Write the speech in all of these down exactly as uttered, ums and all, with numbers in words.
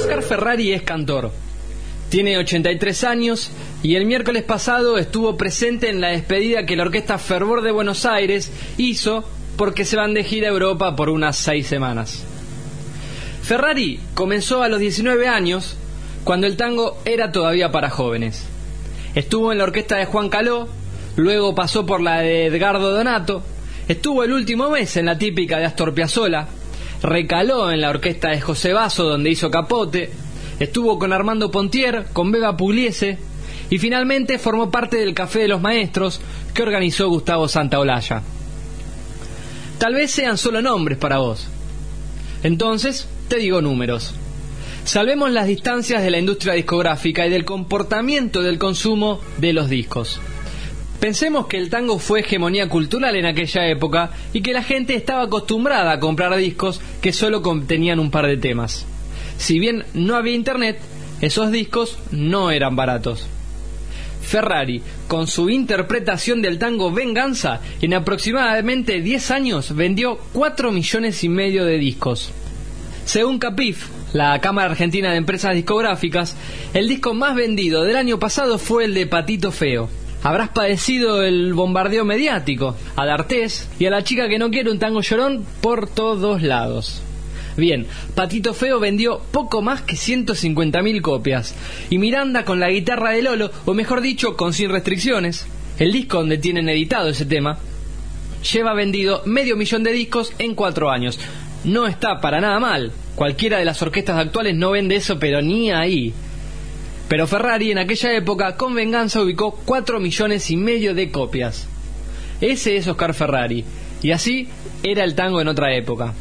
Oscar Ferrari es cantor. Tiene ochenta y tres años y el miércoles pasado estuvo presente en la despedida que la Orquesta Fervor de Buenos Aires hizo porque se van de gira a Europa por unas seis semanas. Ferrari comenzó a los diecinueve años, cuando el tango era todavía para jóvenes. Estuvo en la orquesta de Juan Caló, luego pasó por la de Edgardo Donato, estuvo el último mes en la típica de Astor Piazzolla, recaló en la orquesta de José Basso, donde hizo Capote, estuvo con Armando Pontier, con Beba Pugliese y finalmente formó parte del Café de los Maestros que organizó Gustavo Santaolalla. Tal vez sean solo nombres para vos. Entonces, te digo números. Salvemos las distancias de la industria discográfica y del comportamiento del consumo de los discos. Pensemos que el tango fue hegemonía cultural en aquella época y que la gente estaba acostumbrada a comprar discos que solo contenían un par de temas. Si bien no había internet, esos discos no eran baratos. Ferrari, con su interpretación del tango Venganza, en aproximadamente diez años vendió cuatro millones y medio de discos. Según Capif, la Cámara Argentina de Empresas Discográficas, el disco más vendido del año pasado fue el de Patito Feo. Habrás padecido el bombardeo mediático, a D'Artés y a La chica que no quiere un tango llorón por todos lados. Bien, Patito Feo vendió poco más que ciento cincuenta mil copias, y Miranda con la guitarra de Lolo, o mejor dicho, con Sin Restricciones, el disco donde tienen editado ese tema, lleva vendido medio millón de discos en cuatro años. No está para nada mal, cualquiera de las orquestas actuales no vende eso, pero ni ahí. Pero Ferrari en aquella época con Venganza ubicó cuatro millones y medio de copias. Ese es Oscar Ferrari, y así era el tango en otra época.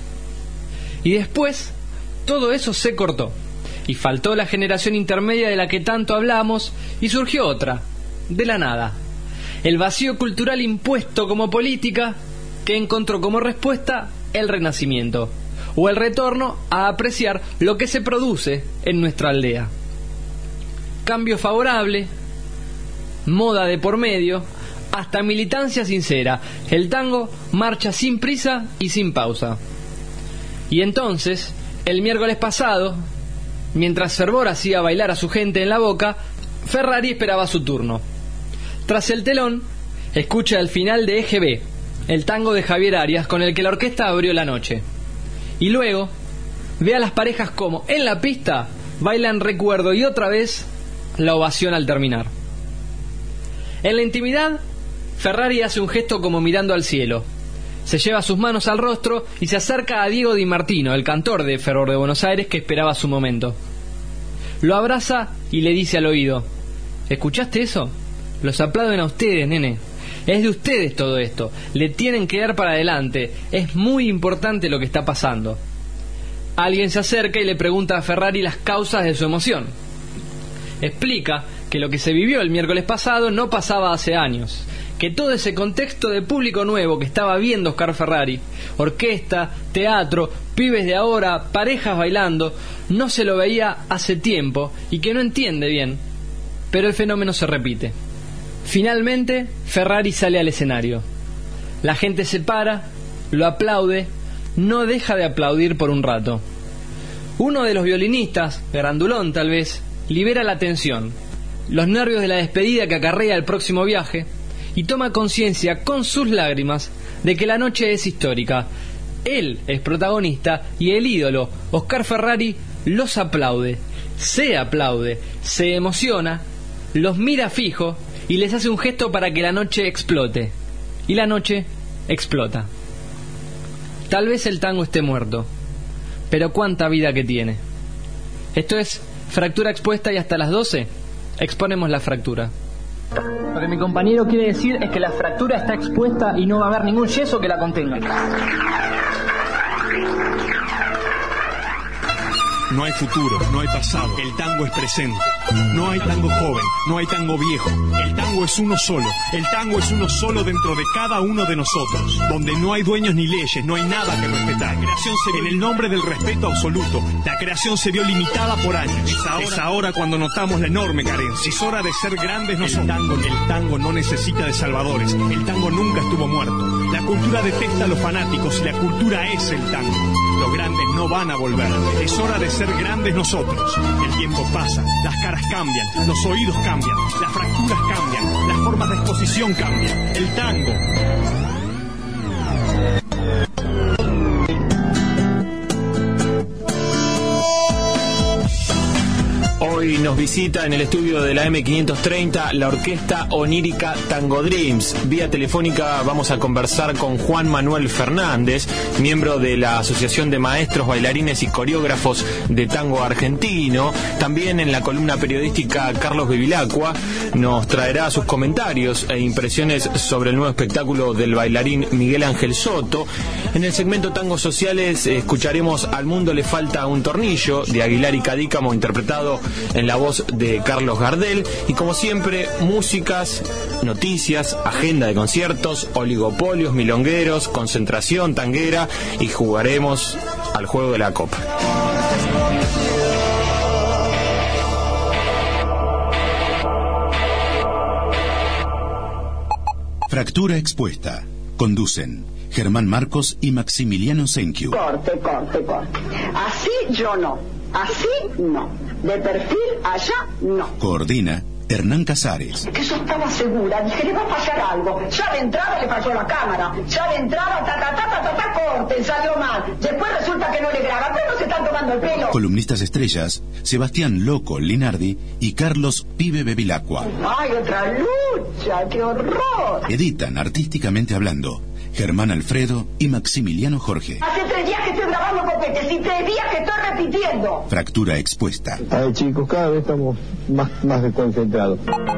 Y después, todo eso se cortó, y faltó la generación intermedia de la que tanto hablamos, y surgió otra, de la nada. El vacío cultural impuesto como política, que encontró como respuesta el renacimiento, o el retorno a apreciar lo que se produce en nuestra aldea. Cambio favorable, moda de por medio, hasta militancia sincera, el tango marcha sin prisa y sin pausa. Y entonces, el miércoles pasado, mientras Fervor hacía bailar a su gente en la Boca, Ferrari esperaba su turno. Tras el telón, escucha el final de E G B, el tango de Javier Arias con el que la orquesta abrió la noche. Y luego, ve a las parejas como, en la pista, bailan Recuerdo y otra vez la ovación al terminar. En la intimidad, Ferrari hace un gesto como mirando al cielo. Se lleva sus manos al rostro y se acerca a Diego Di Martino, el cantor de Fervor de Buenos Aires que esperaba su momento. Lo abraza y le dice al oído: ¿escuchaste eso? Los aplauden a ustedes, nene. Es de ustedes todo esto. Le tienen que dar para adelante. Es muy importante lo que está pasando. Alguien se acerca y le pregunta a Ferrari las causas de su emoción. Explica que lo que se vivió el miércoles pasado no pasaba hace años, que todo ese contexto de público nuevo que estaba viendo Oscar Ferrari, orquesta, teatro, pibes de ahora, parejas bailando, no se lo veía hace tiempo y que no entiende bien, pero el fenómeno se repite. Finalmente, Ferrari sale al escenario. La gente se para, lo aplaude, no deja de aplaudir por un rato. Uno de los violinistas, grandulón tal vez, libera la tensión, los nervios de la despedida que acarrea el próximo viaje, y toma conciencia con sus lágrimas de que la noche es histórica. Él es protagonista y el ídolo, Oscar Ferrari, los aplaude, se aplaude, se emociona, los mira fijo y les hace un gesto para que la noche explote. Y la noche explota. Tal vez el tango esté muerto, pero cuánta vida que tiene. Esto es Fractura Expuesta y hasta las doce exponemos la fractura. Lo que mi compañero quiere decir es que la fractura está expuesta y no va a haber ningún yeso que la contenga. No hay futuro, no hay pasado. El tango es presente. No hay tango joven, no hay tango viejo. El tango es uno solo. El tango es uno solo dentro de cada uno de nosotros. Donde no hay dueños ni leyes, no hay nada que respetar. La creación se vio en el nombre del respeto absoluto. La creación se vio limitada por años. Es ahora, es ahora cuando notamos la enorme carencia. Es hora de ser grandes nosotros. El tango, el tango no necesita de salvadores. El tango nunca estuvo muerto. La cultura detesta a los fanáticos y la cultura es el tango. Los grandes no van a volver. Es hora de ser grandes nosotros. El tiempo pasa, las caras cambian, los oídos cambian, las fracturas cambian, las formas de exposición cambian. El tango. Hoy nos visita en el estudio de la eme quinientos treinta la orquesta onírica Tango Dreams. Vía telefónica vamos a conversar con Juan Manuel Fernández, miembro de la Asociación de Maestros, Bailarines y Coreógrafos de Tango Argentino. También en la columna periodística Carlos Bevilacqua nos traerá sus comentarios e impresiones sobre el nuevo espectáculo del bailarín Miguel Ángel Soto. En el segmento Tangos Sociales escucharemos Al mundo le falta un tornillo, de Aguilar y Cadícamo, interpretado en la voz de Carlos Gardel. Y como siempre, músicas, noticias, agenda de conciertos, oligopolios milongueros, concentración tanguera, y jugaremos al juego de la copa. Fractura expuesta. Conducen Germán Marcos y Maximiliano Senkiu. Corte, corte, corte. Así yo no. Así no. De perfil allá no. Coordina Hernán Casares. Que yo estaba segura, dije, le va a fallar algo. Ya de entrada le falló la cámara. Ya de entrada, ta, ta, ta, ta, ta, ta, corte, salió mal. Después resulta que no le graba, pero no se están tomando el pelo. Columnistas estrellas, Sebastián Loco Linardi y Carlos Pibe Bevilacqua. ¡Ay, otra lucha! ¡Qué horror! Editan artísticamente hablando Germán Alfredo y Maximiliano Jorge. Hace tres días que estoy grabando copetes y tres días que estoy repitiendo. Fractura expuesta. Ay, chicos, cada vez estamos más, más desconcentrados.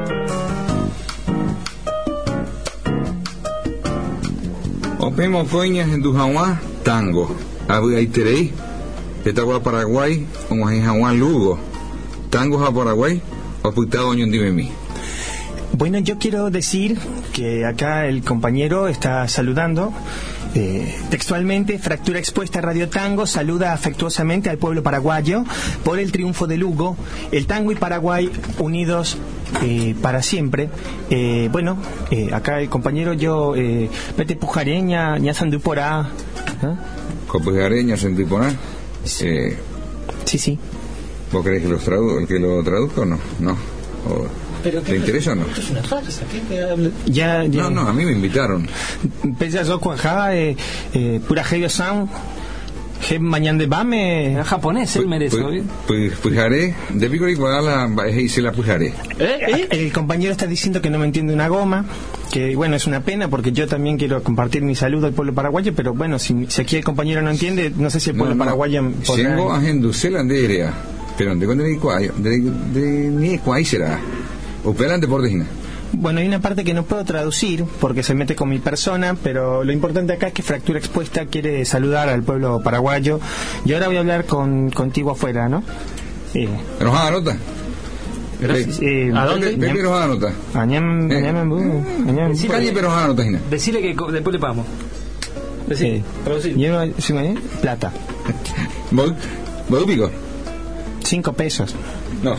Opemos coñas en Dujaguá, tango. Abu Aiterei, Petagua Paraguay, como en Jaguán Lugo. Tangos a Paraguay, o putado oño mí. Bueno, yo quiero decir que acá el compañero está saludando eh, textualmente. Fractura expuesta Radio Tango saluda afectuosamente al pueblo paraguayo por el triunfo de Lugo. El tango y Paraguay unidos eh, para siempre. Eh, bueno, eh, acá el compañero yo eh, mete pujareña, ña sanduporá. ¿Copujareña, sanduporá? Sí. Eh, sí, sí. ¿Vos querés que, los tradu que lo traduzca o no? No. O... ¿Te interesa o no? Esto es una farsa, ¿qué habla? Ya, ya. No, no, a mí me invitaron. Pese a yo cuajá, eh, eh, pura heyo san, que mañana de bame. Es japonés, él merece. Pues pujaré, de pico y la hice la pujaré. ¿Eh? El compañero está diciendo que no me entiende una goma, que bueno, es una pena porque yo también quiero compartir mi saludo al pueblo paraguayo, pero bueno, si, si aquí el compañero no entiende, no sé si el pueblo no, no. paraguayo podrá... Tengo a Genducela Anderea, pero de cuándo de ni cuál será. Operante por Disney. Bueno, hay una parte que no puedo traducir porque se mete con mi persona, pero lo importante acá es que Fractura Expuesta quiere saludar al pueblo paraguayo. Y ahora voy a hablar con contigo afuera, ¿no? Eh. ¿Enojada nota? Eh, ¿A dónde? Pepe enojada nota. Añam, añam, añam. Calle pero enojada nota. Decirle que después le pagamos. Decirle. Traducir. Llevo plata. ¿Vos? ¿Vos pico? Cinco pesos. No.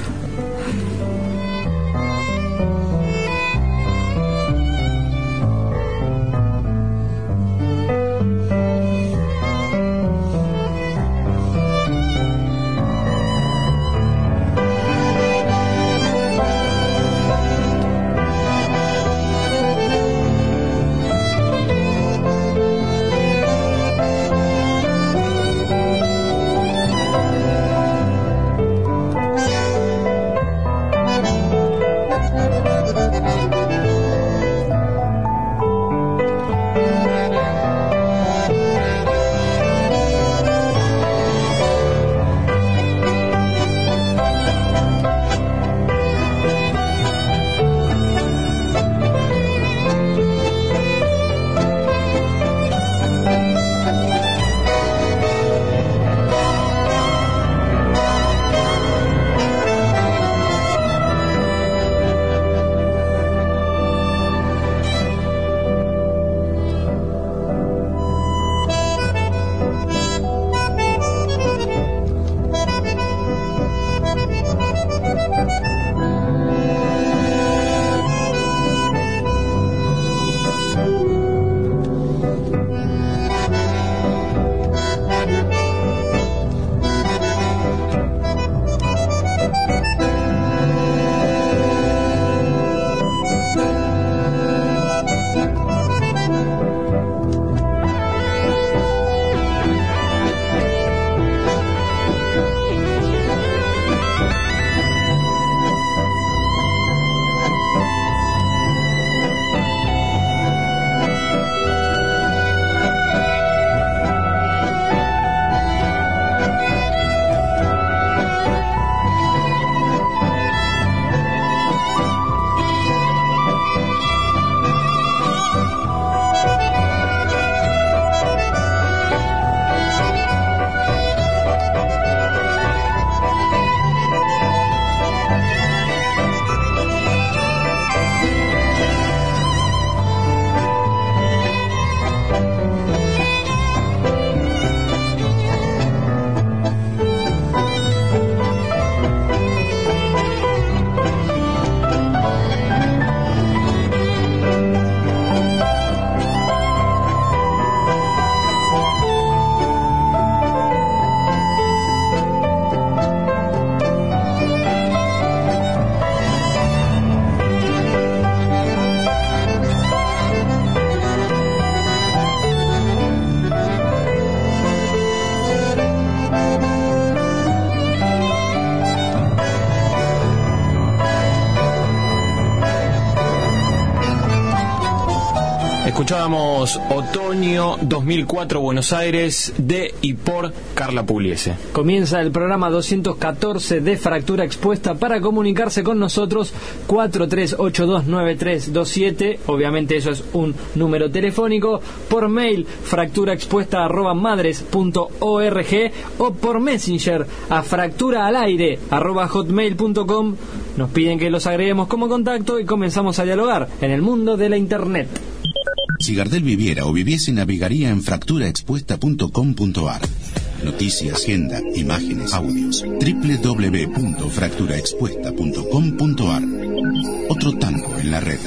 Escuchábamos Otoño dos mil cuatro, Buenos Aires, de y por Carla Pugliese. Comienza el programa doscientos catorce de Fractura Expuesta. Para comunicarse con nosotros, cuatro tres ocho dos nueve tres dos siete, obviamente eso es un número telefónico, por mail fracturaexpuesta arroba madres punto org o por Messenger a fracturaalaire arroba hotmail punto com. Nos piden que los agreguemos como contacto y comenzamos a dialogar en el mundo de la Internet. Si Gardel viviera o viviese, navegaría en fractura expuesta punto com punto ar. Noticias, agenda, imágenes, audios. doble u doble u doble u punto fractura expuesta punto com punto ar. Otro tango en la red.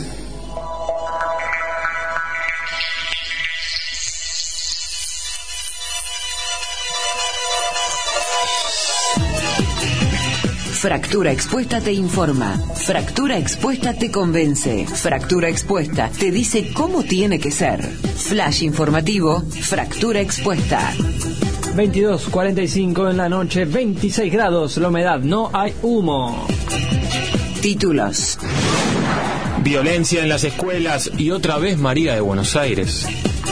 Fractura Expuesta te informa. Fractura Expuesta te convence. Fractura Expuesta te dice cómo tiene que ser. Flash informativo, Fractura Expuesta. veintidós cuarenta y cinco en la noche, veintiséis grados, la humedad, no hay humo. Títulos. Violencia en las escuelas y otra vez María de Buenos Aires.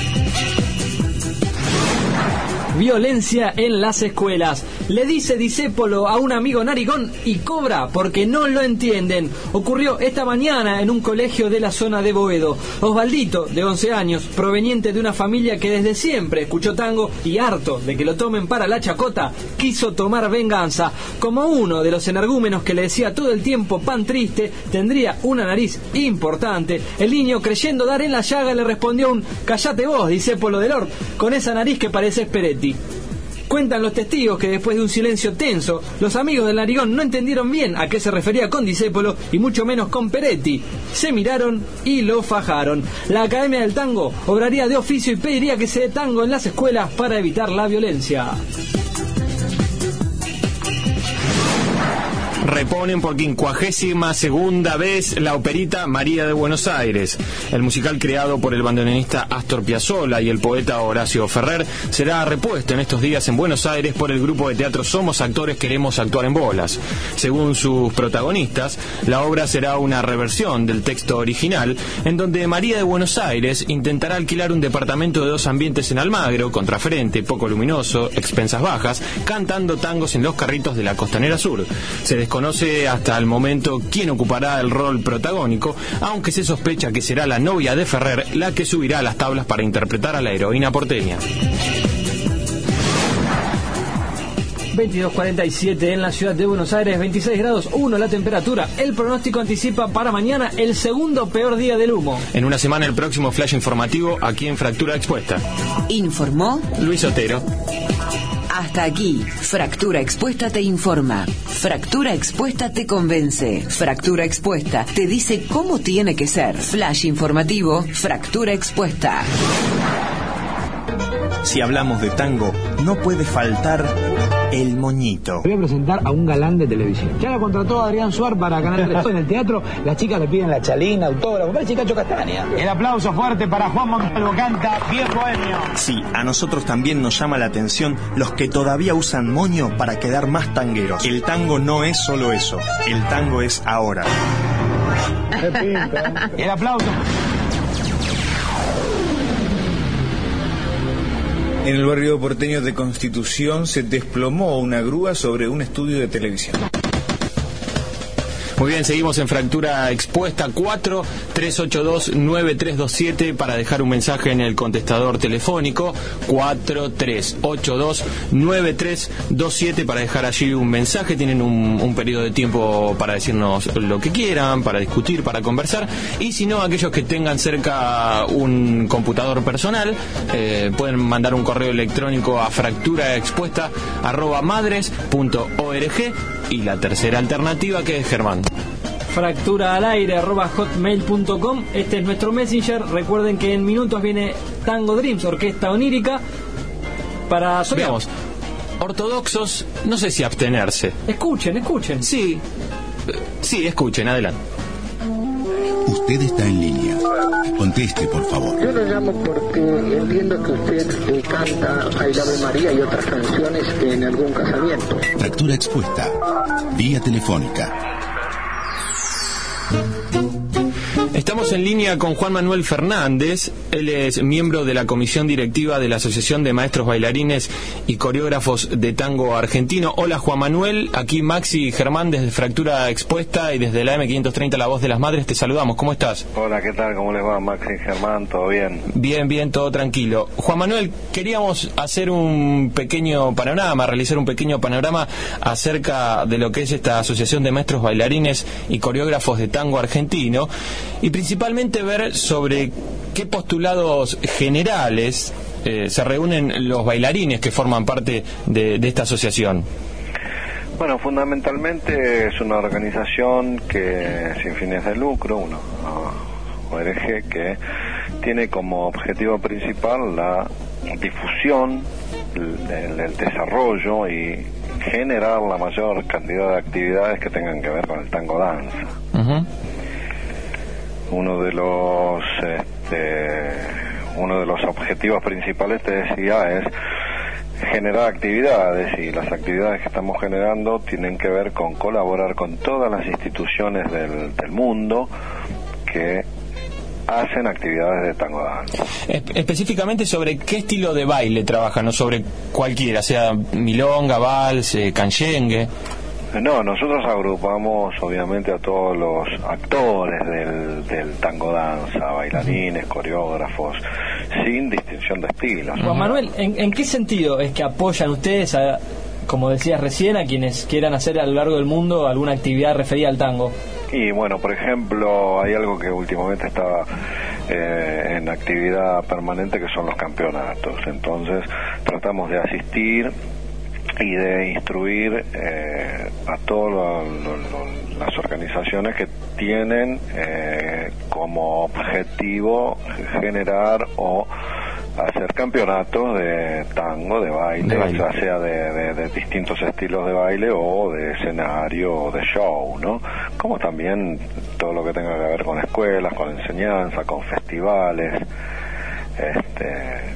Violencia en las escuelas. Le dice Discépolo a un amigo narigón y cobra porque no lo entienden. Ocurrió esta mañana en un colegio de la zona de Boedo. Osvaldito, de once años, proveniente de una familia que desde siempre escuchó tango y harto de que lo tomen para la chacota, quiso tomar venganza. Como uno de los energúmenos que le decía todo el tiempo pan triste, tendría una nariz importante, el niño, creyendo dar en la llaga, le respondió un «Callate vos, Discépolo del Lord, con esa nariz que parece Peretti». Cuentan los testigos que después de un silencio tenso, los amigos del narigón no entendieron bien a qué se refería con Discépolo y mucho menos con Peretti. Se miraron y lo fajaron. La Academia del Tango obraría de oficio y pediría que se dé tango en las escuelas para evitar la violencia. Reponen por quincuagésima segunda vez la operita María de Buenos Aires. El musical creado por el bandoneonista Astor Piazzolla y el poeta Horacio Ferrer será repuesto en estos días en Buenos Aires por el grupo de teatro Somos Actores Queremos Actuar en Bolas. Según sus protagonistas, la obra será una reversión del texto original, en donde María de Buenos Aires intentará alquilar un departamento de dos ambientes en Almagro, contrafrente, poco luminoso, expensas bajas, cantando tangos en los carritos de la Costanera Sur. Se desconoce hasta el momento quién ocupará el rol protagónico, aunque se sospecha que será la novia de Ferrer la que subirá a las tablas para interpretar a la heroína porteña. veintidós cuarenta y siete en la ciudad de Buenos Aires, veintiséis grados uno la temperatura. El pronóstico anticipa para mañana el segundo peor día del humo. En una semana el próximo flash informativo aquí en Fractura Expuesta. Informó Luis Otero. Hasta aquí, Fractura Expuesta te informa. Fractura Expuesta te convence. Fractura Expuesta te dice cómo tiene que ser. Flash informativo, Fractura Expuesta. Si hablamos de tango, no puede faltar el moñito. Voy a presentar a un galán de televisión. Ya la contrató Adrián Suar para Canal tres. En el teatro, las chicas le piden la chalina, autógrafo, parece Cacho Castaña. El aplauso fuerte para Juan Montalvo, canta Bien Bohemio. Sí, a nosotros también nos llama la atención los que todavía usan moño para quedar más tangueros. El tango no es solo eso, el tango es ahora. El aplauso. En el barrio porteño de Constitución se desplomó una grúa sobre un estudio de televisión. Muy bien, seguimos en Fractura Expuesta. Cuatro tres ocho dos nueve tres dos siete para dejar un mensaje en el contestador telefónico. Cuatro tres ocho dos nueve tres dos siete para dejar allí un mensaje. Tienen un, un periodo de tiempo para decirnos lo que quieran, para discutir, para conversar. Y si no, aquellos que tengan cerca un computador personal, eh, pueden mandar un correo electrónico a fracturaexpuesta arroba madres punto org. Y la tercera alternativa, que es Germán. Fractura al aire arroba hotmail punto com. Este es nuestro Messenger. Recuerden que en minutos viene Tango Dreams, orquesta onírica, para soñar. Veamos, ortodoxos, no sé si abstenerse. Escuchen, escuchen. Sí, sí, escuchen, adelante. Usted está en línea. Conteste, por favor. Yo lo llamo porque entiendo que usted eh, canta Ay la Ave María y otras canciones en algún casamiento. Fractura Expuesta. Vía telefónica. Estamos en línea con Juan Manuel Fernández. Él es miembro de la comisión directiva de la Asociación de Maestros Bailarines y Coreógrafos de Tango Argentino. Hola Juan Manuel, aquí Maxi y Germán desde Fractura Expuesta y desde la eme quinientos treinta La Voz de las Madres te saludamos. ¿Cómo estás? Hola, ¿qué tal? ¿Cómo les va Maxi y Germán? ¿Todo bien? Bien, bien, todo tranquilo. Juan Manuel, queríamos hacer un pequeño panorama, realizar un pequeño panorama acerca de lo que es esta Asociación de Maestros Bailarines y Coreógrafos de Tango Argentino y principalmente ver sobre qué postulados generales eh, se reúnen los bailarines que forman parte de, de esta asociación. Bueno, fundamentalmente es una organización que sin fines de lucro, una O R G que tiene como objetivo principal la difusión, el, el desarrollo y generar la mayor cantidad de actividades que tengan que ver con el tango danza. Uh-huh. Uno de los este, uno de los objetivos principales, te decía, es generar actividades, y las actividades que estamos generando tienen que ver con colaborar con todas las instituciones del, del mundo que hacen actividades de tango danza. Específicamente, ¿sobre qué estilo de baile trabajan? No sobre cualquiera, sea milonga, vals, eh, canyengue. No, nosotros agrupamos obviamente a todos los actores del, del tango danza, bailarines, coreógrafos, sin distinción de estilos. Juan Manuel, ¿en, en qué sentido es que apoyan ustedes, a, como decías recién, a quienes quieran hacer a lo largo del mundo alguna actividad referida al tango? Y bueno, por ejemplo, hay algo que últimamente está eh, en actividad permanente, que son los campeonatos. Entonces tratamos de asistir y de instruir eh, a todas lo, lo, lo, las organizaciones que tienen eh, como objetivo generar o hacer campeonatos de tango, de baile, de baile. Ya sea de, de, de distintos estilos de baile o de escenario o de show, ¿no? Como también todo lo que tenga que ver con escuelas, con enseñanza, con festivales, este,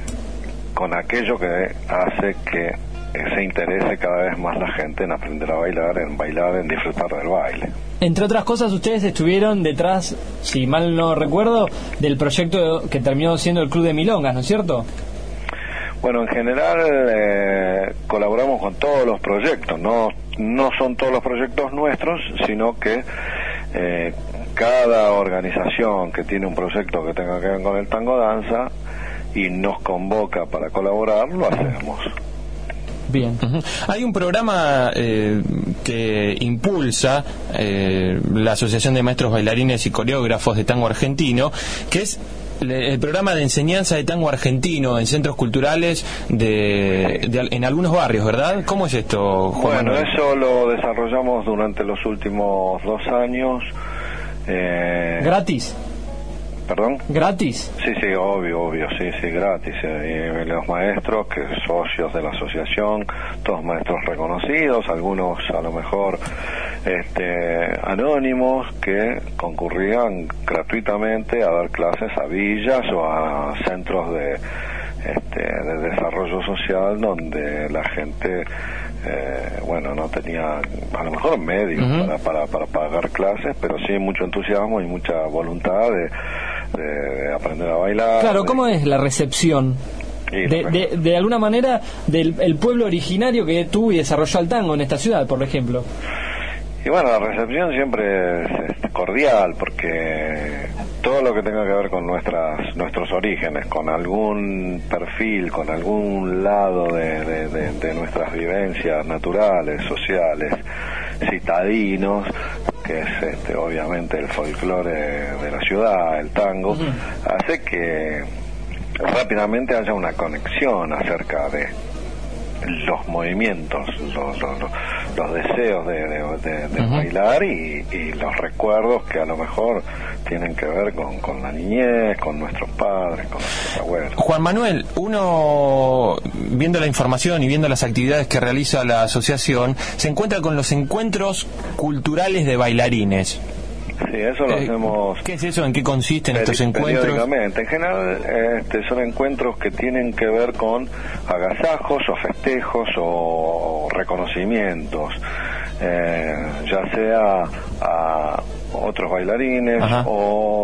con aquello que hace que se interese cada vez más la gente en aprender a bailar, en bailar, en disfrutar del baile. Entre otras cosas, ustedes estuvieron detrás, si mal no recuerdo, del proyecto que terminó siendo el Club de Milongas, ¿no es cierto? Bueno, en general eh, colaboramos con todos los proyectos, no no son todos los proyectos nuestros, sino que eh, cada organización que tiene un proyecto que tenga que ver con el tango danza y nos convoca para colaborar, lo hacemos. Bien. Uh-huh. Hay un programa eh, que impulsa eh, la Asociación de Maestros Bailarines y Coreógrafos de Tango Argentino, que es el programa de enseñanza de tango argentino en centros culturales de, de en algunos barrios, ¿verdad? ¿Cómo es esto, Juan? Bueno, eso lo desarrollamos durante los últimos dos años. Eh... ¿Gratis? ¿Perdón? ¿Gratis? Sí, sí, obvio, obvio, sí, sí, gratis. Eh, y los maestros, que socios de la asociación, todos maestros reconocidos, algunos a lo mejor este, anónimos, que concurrían gratuitamente a dar clases a villas o a centros de, este, de desarrollo social donde la gente... Eh, bueno, no tenía a lo mejor medios uh-huh. para, para, para pagar clases, pero sí mucho entusiasmo y mucha voluntad de, de, de aprender a bailar. Claro, de... ¿cómo es la recepción? De, de, de alguna manera del el pueblo originario que tuvo y desarrolló el tango en esta ciudad, por ejemplo. Y bueno, la recepción siempre es, es cordial, porque todo lo que tenga que ver con nuestras nuestros orígenes, con algún perfil, con algún lado de, de, de, de nuestras vivencias naturales, sociales, citadinos, que es este, obviamente el folclore de la ciudad, el tango, uh-huh. hace que rápidamente haya una conexión acerca de los movimientos, los, los, los deseos de, de, de, de uh-huh. bailar y, y los recuerdos que a lo mejor tienen que ver con, con la niñez, con nuestros padres, con nuestros abuelos. Juan Manuel, uno viendo la información y viendo las actividades que realiza la asociación, se encuentra con los encuentros culturales de bailarines. Sí, eso lo eh, hacemos. ¿Qué es eso? ¿En qué consisten estos encuentros? Periódicamente. En general este, son encuentros que tienen que ver con agasajos o festejos o reconocimientos, eh, ya sea a otros bailarines Ajá. o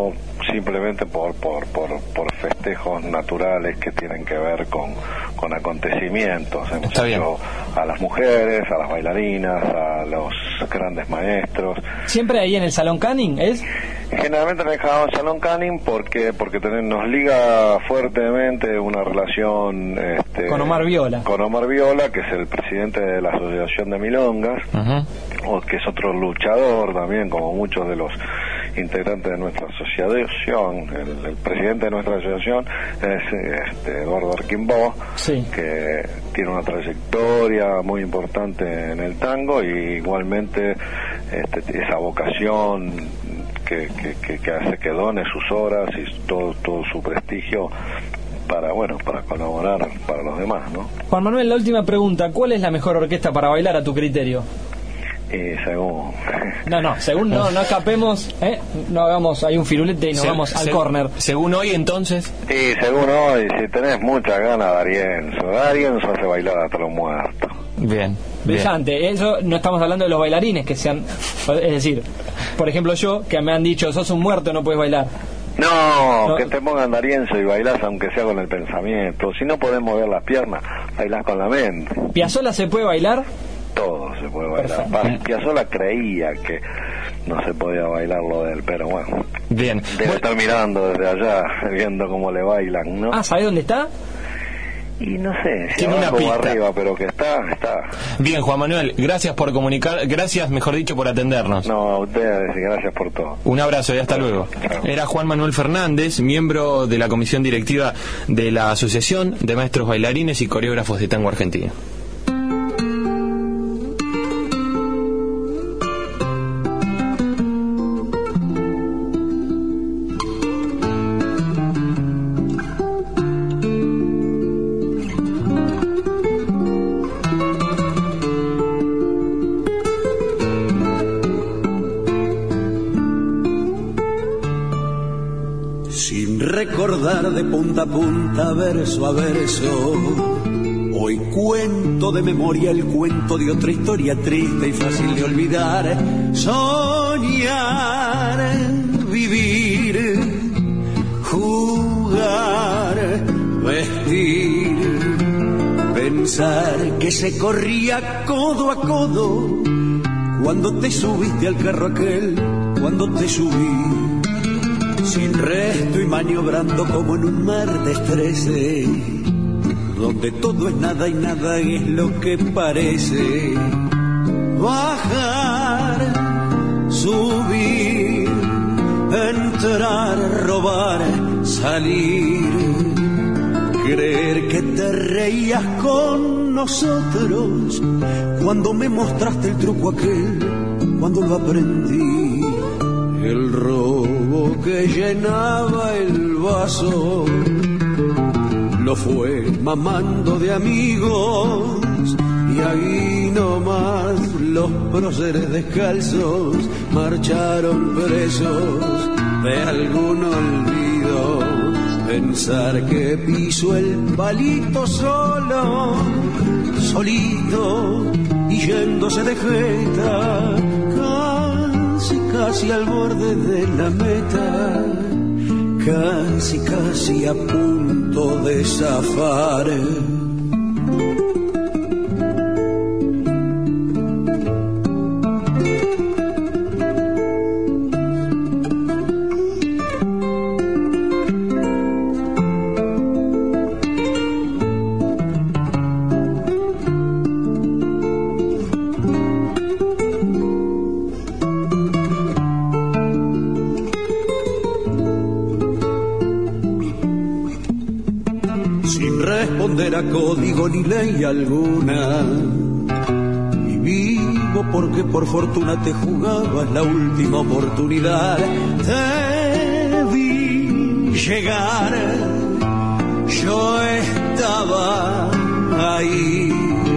simplemente por, por, por, por festejos naturales que tienen que ver con, con acontecimientos. Hemos Está hecho bien. a las mujeres, a las bailarinas, a los grandes maestros. ¿Siempre ahí en el Salón Canning es? Generalmente en el Salón Canning porque porque ten, nos liga fuertemente una relación este, con Omar Viola. Con Omar Viola, que es el presidente de la Asociación de Milongas, uh-huh. o que es otro luchador también, como muchos de los integrantes de nuestra asociación. El, el presidente de nuestra asociación es este, Eduardo Arquimbó, sí. que tiene una trayectoria muy importante en el tango, y igualmente este, esa vocación que, que, que, que hace que done sus horas y todo, todo su prestigio para, bueno, para colaborar para los demás, ¿no? Juan Manuel, la última pregunta, ¿cuál es la mejor orquesta para bailar a tu criterio? Y según... No, no, según no, no escapemos, ¿eh? No hagamos ahí un firulete y nos Se, vamos al se, córner. Según hoy, entonces... Y según hoy, si tenés muchas ganas, Darienzo. Darienzo hace bailar hasta los muertos. Bien. Brillante. Eso no estamos hablando de los bailarines que sean... Es decir, por ejemplo yo, que me han dicho, sos un muerto, no puedes bailar. No, no, que te pongan Darienzo y bailás aunque sea con el pensamiento. Si no podés mover las piernas, bailás con la mente. ¿Piazzolla se puede bailar? Todo se puede bailar. Piazzolla creía que no se podía bailar lo de él, pero bueno. Bien. Debe bueno. estar mirando desde allá, viendo cómo le bailan, ¿no? Ah, ¿sabés dónde está? Y no sé, si tiene una pista arriba, pero que está, está. Bien, Juan Manuel, gracias por comunicar, gracias, mejor dicho, por atendernos. No, a ustedes, gracias por todo. Un abrazo y hasta luego. Chao. Era Juan Manuel Fernández, miembro de la comisión directiva de la Asociación de Maestros Bailarines y Coreógrafos de Tango Argentino. Recordar de punta a punta, verso a verso, hoy cuento de memoria el cuento de otra historia triste y fácil de olvidar. Soñar, vivir, jugar, vestir, pensar que se corría codo a codo cuando te subiste al carro aquel, cuando te subí sin resto y maniobrando como en un mar de estrés, donde todo es nada y nada es lo que parece. Bajar, subir, entrar, robar, salir, creer que te reías con nosotros cuando me mostraste el truco aquel, cuando lo aprendí. El robo que llenaba el vaso lo fue mamando de amigos, y ahí nomás los próceres descalzos marcharon presos de algún olvido. Pensar que piso el palito solo, solito y yéndose de jeta, casi al borde de la meta, casi, casi a punto de zafar. A código ni ley alguna, y vivo porque por fortuna te jugabas la última oportunidad. Te vi llegar, yo estaba ahí,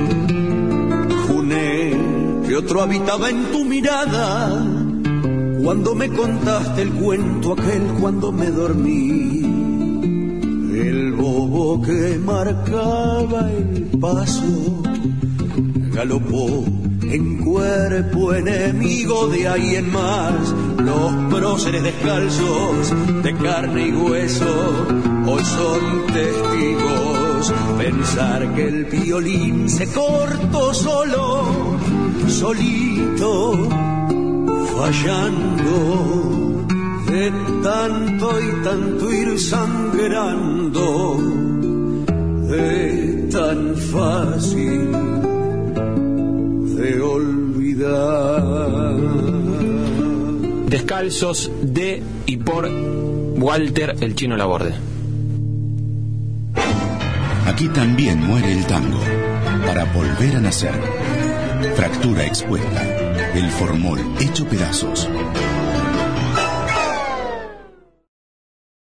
juné que otro habitaba en tu mirada cuando me contaste el cuento aquel, cuando me dormí. El bobo que marcaba el paso galopó en cuerpo enemigo de ahí en más. Los próceres descalzos de carne y hueso hoy son testigos. Pensar que el violín se cortó solo, solito, fallando, de tanto y tanto ir sangrando, de tan fácil de olvidar. Descalzos de y por Walter el Chino Laborde. Aquí también muere el tango, para volver a nacer. Fractura expuesta, el formol hecho pedazos.